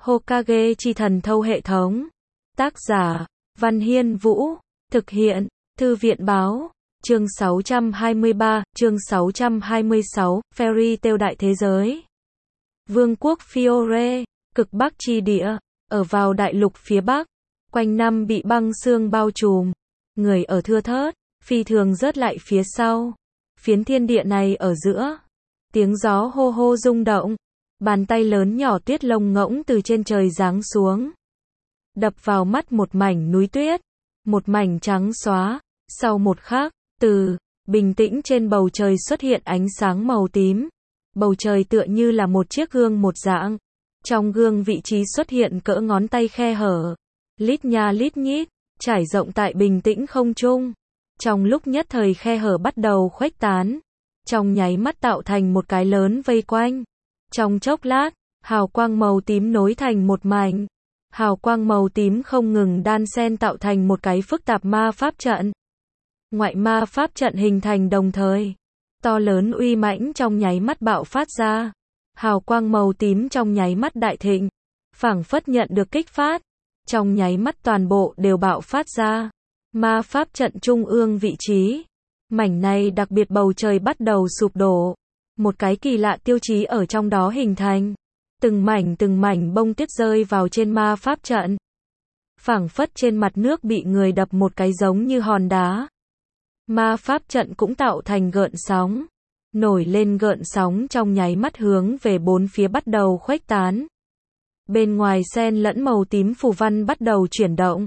Hokage chi thần thâu hệ thống. Tác giả, Văn Hiên Vũ. Thực hiện, Thư viện Báo. Chương 623, chương 626, Fairy Tail đại thế giới. Vương quốc Fiore, cực bắc chi địa, ở vào đại lục phía bắc, quanh năm bị băng sương bao trùm, người ở thưa thớt, phi thường rớt lại phía sau. Phiến thiên địa này ở giữa, tiếng gió hô hô rung động, bàn tay lớn nhỏ tuyết lông ngỗng từ trên trời giáng xuống, đập vào mắt một mảnh núi tuyết, một mảnh trắng xóa. Sau một khắc, từ bình tĩnh trên bầu trời xuất hiện ánh sáng màu tím. Bầu trời tựa như là một chiếc gương một dạng. Trong gương vị trí xuất hiện cỡ ngón tay khe hở, lít nha lít nhít, trải rộng tại bình tĩnh không trung. Trong lúc nhất thời khe hở bắt đầu khuếch tán, trong nháy mắt tạo thành một cái lớn vây quanh. Trong chốc lát, hào quang màu tím nối thành một mảnh. Hào quang màu tím không ngừng đan xen tạo thành một cái phức tạp ma pháp trận. Ngoại ma pháp trận hình thành đồng thời, to lớn uy mãnh trong nháy mắt bạo phát ra. Hào quang màu tím trong nháy mắt đại thịnh, phảng phất nhận được kích phát, trong nháy mắt toàn bộ đều bạo phát ra. Ma pháp trận trung ương vị trí, mảnh này đặc biệt bầu trời bắt đầu sụp đổ, một cái kỳ lạ tiêu chí ở trong đó hình thành, từng mảnh bông tuyết rơi vào trên ma pháp trận, phảng phất trên mặt nước bị người đập một cái giống như hòn đá. Ma pháp trận cũng tạo thành gợn sóng, nổi lên gợn sóng trong nháy mắt hướng về bốn phía bắt đầu khuếch tán. Bên ngoài xen lẫn màu tím phù văn bắt đầu chuyển động.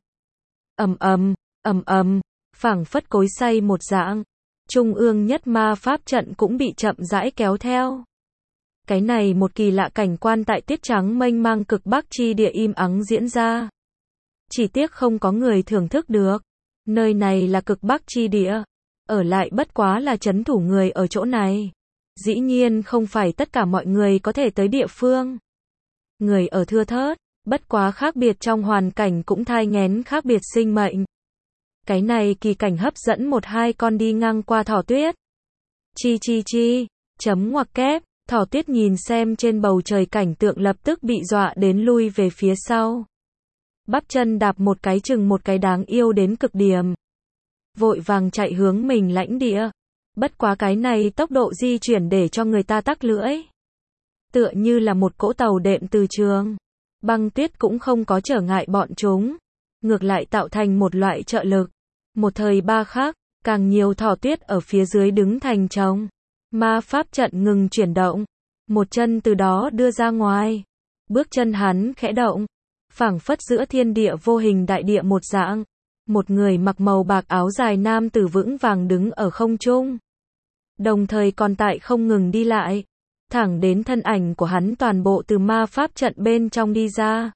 Ầm ầm, phảng phất cối xay một dạng. Trung ương nhất ma pháp trận cũng bị chậm rãi kéo theo. Cái này một kỳ lạ cảnh quan tại tuyết trắng mênh mang cực bắc chi địa im ắng diễn ra. Chỉ tiếc không có người thưởng thức được. Nơi này là cực bắc chi địa, ở lại bất quá là trấn thủ người ở chỗ này. Dĩ nhiên không phải tất cả mọi người có thể tới địa phương. Người ở thưa thớt, bất quá khác biệt trong hoàn cảnh cũng thai nghén khác biệt sinh mệnh. Cái này kỳ cảnh hấp dẫn một hai con đi ngang qua thỏ tuyết. Chi, chấm ngoặc kép, thỏ tuyết nhìn xem trên bầu trời cảnh tượng lập tức bị dọa đến lui về phía sau. Bắp chân đạp một cái chừng một cái đáng yêu đến cực điểm. Vội vàng chạy hướng mình lãnh địa. Bất quá cái này tốc độ di chuyển để cho người ta tắc lưỡi. Tựa như là một cỗ tàu đệm từ trường. Băng tuyết cũng không có trở ngại bọn chúng. Ngược lại tạo thành một loại trợ lực. Một thời ba khác, càng nhiều thỏ tuyết ở phía dưới đứng thành chồng. Ma pháp trận ngừng chuyển động. Một chân từ đó đưa ra ngoài. Bước chân hắn khẽ động. Phảng phất giữa thiên địa vô hình đại địa một dạng. Một người mặc màu bạc áo dài nam tử vững vàng đứng ở không trung. Đồng thời còn tại không ngừng đi lại. Thẳng đến thân ảnh của hắn toàn bộ từ ma pháp trận bên trong đi ra.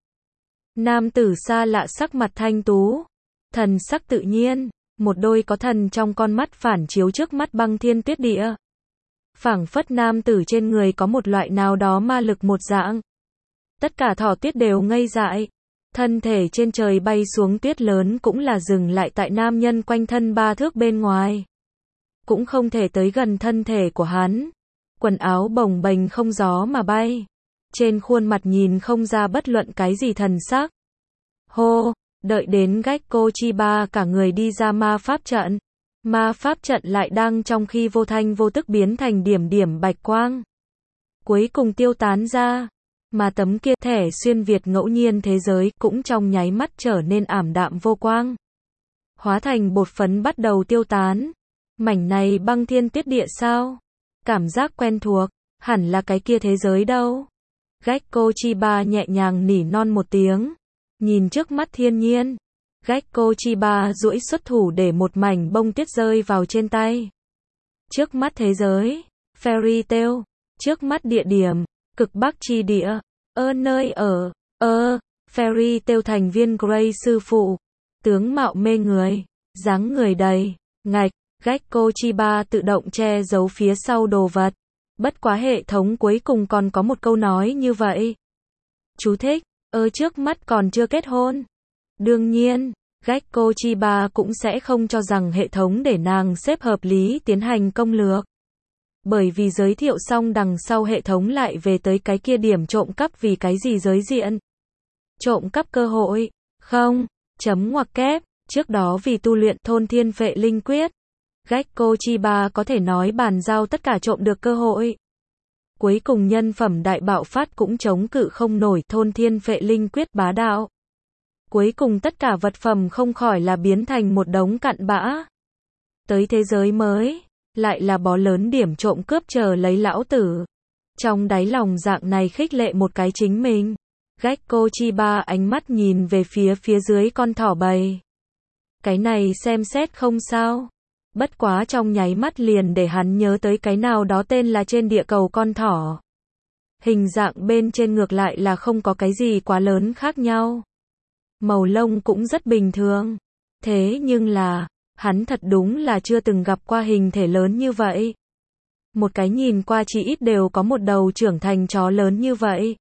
Nam tử xa lạ sắc mặt thanh tú. Thần sắc tự nhiên. Một đôi có thần trong con mắt phản chiếu trước mắt băng thiên tuyết địa. Phảng phất nam tử trên người có một loại nào đó ma lực một dạng. Tất cả thỏ tuyết đều ngây dại. Thân thể trên trời bay xuống tuyết lớn cũng là dừng lại tại nam nhân quanh thân 3 thước bên ngoài. Cũng không thể tới gần thân thể của hắn. Quần áo bồng bềnh không gió mà bay. Trên khuôn mặt nhìn không ra bất luận cái gì thần sắc. Hô, đợi đến Gekko Chiba cả người đi ra ma pháp trận. Ma pháp trận lại đang trong khi vô thanh vô tức biến thành điểm điểm bạch quang. Cuối cùng tiêu tán ra. Mà tấm kia thẻ xuyên Việt ngẫu nhiên thế giới cũng trong nháy mắt trở nên ảm đạm vô quang. Hóa thành bột phấn bắt đầu tiêu tán. Mảnh này băng thiên tuyết địa sao? Cảm giác quen thuộc, hẳn là cái kia thế giới đâu. Gekko Chiba nhẹ nhàng nỉ non một tiếng. Nhìn trước mắt thiên nhiên. Gekko Chiba duỗi xuất thủ để một mảnh bông tuyết rơi vào trên tay. Trước mắt thế giới, Fairy Tail. Trước mắt địa điểm, cực bắc chi địa. Nơi ở, Fairy Tail thành viên Grey sư phụ. Tướng mạo mê người, dáng người đầy, ngạch, Gekko Chiba tự động che giấu phía sau đồ vật. Bất quá hệ thống cuối cùng còn có một câu nói như vậy. Chú thích, trước mắt còn chưa kết hôn. Đương nhiên, Gekko Chiba cũng sẽ không cho rằng hệ thống để nàng xếp hợp lý tiến hành công lược. Bởi vì giới thiệu xong đằng sau hệ thống lại về tới cái kia điểm trộm cắp vì cái gì giới diện. Trộm cắp cơ hội. Không. Chấm ngoặc kép. Trước đó vì tu luyện thôn thiên phệ linh quyết, Gekko Chiba có thể nói bàn giao tất cả trộm được cơ hội. Cuối cùng nhân phẩm đại bạo phát cũng chống cự không nổi thôn thiên phệ linh quyết bá đạo. Cuối cùng tất cả vật phẩm không khỏi là biến thành một đống cặn bã. Tới thế giới mới, lại là bó lớn điểm trộm cướp chờ lấy lão tử. Trong đáy lòng dạng này khích lệ một cái chính mình. Gekko Chiba ánh mắt nhìn về phía dưới con thỏ bầy. Cái này xem xét không sao. Bất quá trong nháy mắt liền để hắn nhớ tới cái nào đó tên là trên địa cầu con thỏ. Hình dạng bên trên ngược lại là không có cái gì quá lớn khác nhau. Màu lông cũng rất bình thường. Thế nhưng là, hắn thật đúng là chưa từng gặp qua hình thể lớn như vậy. Một cái nhìn qua chỉ ít đều có một đầu trưởng thành chó lớn như vậy.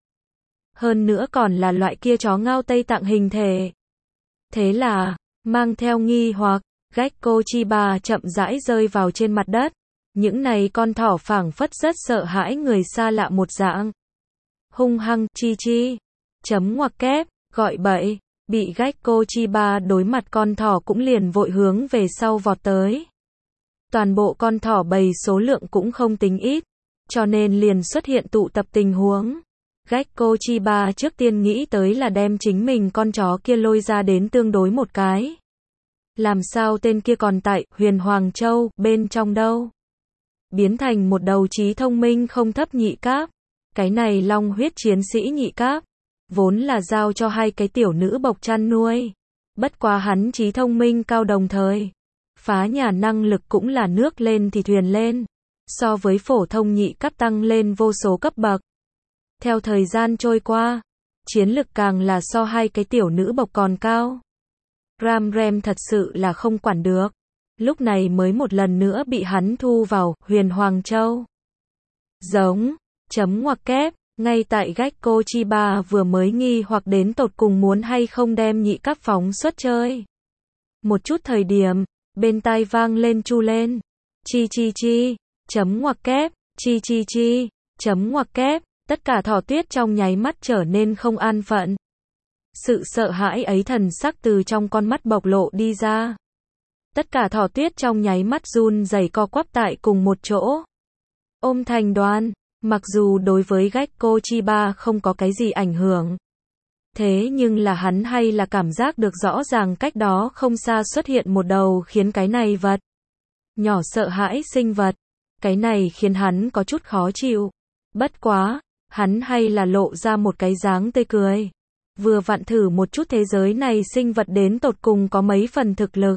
Hơn nữa còn là loại kia chó ngao Tây Tạng hình thể. Thế là, mang theo nghi hoặc, Gekko Chiba chậm rãi rơi vào trên mặt đất. Những này con thỏ phảng phất rất sợ hãi người xa lạ một dạng. Hung hăng, chi. Chấm ngoặc kép, gọi bậy. Bị Gekko Chiba đối mặt con thỏ cũng liền vội hướng về sau vọt tới. Toàn bộ con thỏ bầy số lượng cũng không tính ít, cho nên liền xuất hiện tụ tập tình huống. Gekko Chiba trước tiên nghĩ tới là đem chính mình con chó kia lôi ra đến tương đối một cái. Làm sao tên kia còn tại Huyền Hoàng Châu bên trong đâu? Biến thành một đầu trí thông minh không thấp nhị cáp. Cái này long huyết chiến sĩ nhị cáp, vốn là giao cho hai cái tiểu nữ bộc chăn nuôi. Bất quá hắn trí thông minh cao đồng thời. Phá nhà năng lực cũng là nước lên thì thuyền lên. So với phổ thông nhị cấp tăng lên vô số cấp bậc. Theo thời gian trôi qua, chiến lực càng là so hai cái tiểu nữ bộc còn cao. Rem thật sự là không quản được. Lúc này mới một lần nữa bị hắn thu vào Huyền Hoàng Châu. Giống, chấm ngoặc kép, ngay tại Gekko Chiba vừa mới nghi hoặc đến tột cùng muốn hay không đem nhị cấp phóng xuất chơi. Một chút thời điểm, bên tai vang lên chu lên. Chi, chấm ngoặc kép, chi, chấm ngoặc kép, tất cả thỏ tuyết trong nháy mắt trở nên không an phận. Sự sợ hãi ấy thần sắc từ trong con mắt bộc lộ đi ra. Tất cả thỏ tuyết trong nháy mắt run rẩy co quắp tại cùng một chỗ. Ôm thành đoàn, mặc dù đối với Gekko Chiba không có cái gì ảnh hưởng. Thế nhưng là hắn hay là cảm giác được rõ ràng cách đó không xa xuất hiện một đầu khiến cái này vật nhỏ sợ hãi sinh vật. Cái này khiến hắn có chút khó chịu. Bất quá, hắn hay là lộ ra một cái dáng tươi cười. Vừa vặn thử một chút thế giới này sinh vật đến tột cùng có mấy phần thực lực.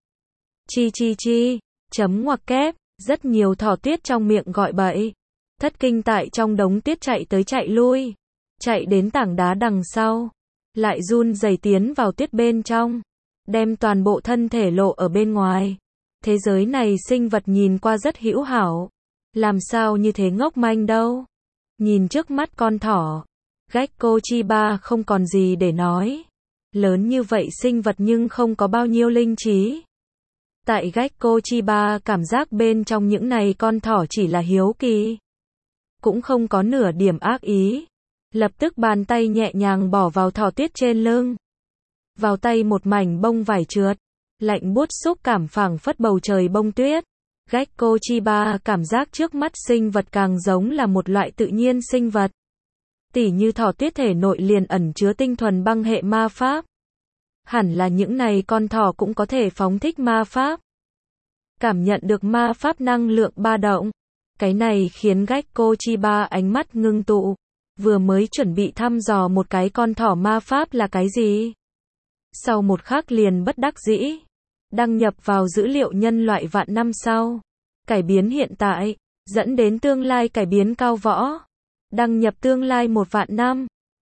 Chi, chấm ngoặc kép, rất nhiều thỏ tuyết trong miệng gọi bậy. Thất kinh tại trong đống tuyết chạy tới chạy lui. Chạy đến tảng đá đằng sau. Lại run rẩy tiến vào tuyết bên trong. Đem toàn bộ thân thể lộ ở bên ngoài. Thế giới này sinh vật nhìn qua rất hữu hảo. Làm sao như thế ngốc manh đâu. Nhìn trước mắt con thỏ. Gekko Chiba không còn gì để nói. Lớn như vậy sinh vật nhưng không có bao nhiêu linh trí. Tại Gekko Chiba cảm giác bên trong những này con thỏ chỉ là hiếu kỳ. Cũng không có nửa điểm ác ý. Lập tức bàn tay nhẹ nhàng bỏ vào thỏ tuyết trên lưng. Vào tay một mảnh bông vải trượt. Lạnh buốt xúc cảm phảng phất bầu trời bông tuyết. Gekko Chiba cảm giác trước mắt sinh vật càng giống là một loại tự nhiên sinh vật. Tỉ như thỏ tuyết thể nội liền ẩn chứa tinh thuần băng hệ ma pháp. Hẳn là những này con thỏ cũng có thể phóng thích ma pháp. Cảm nhận được ma pháp năng lượng ba động. Cái này khiến Gekko Chiba ánh mắt ngưng tụ. Vừa mới chuẩn bị thăm dò một cái con thỏ ma pháp là cái gì. Sau một khắc liền bất đắc dĩ. Đăng nhập vào dữ liệu nhân loại vạn năm sau. Cải biến hiện tại, dẫn đến tương lai cải biến cao võ. Đăng nhập tương lai 1 vạn năm.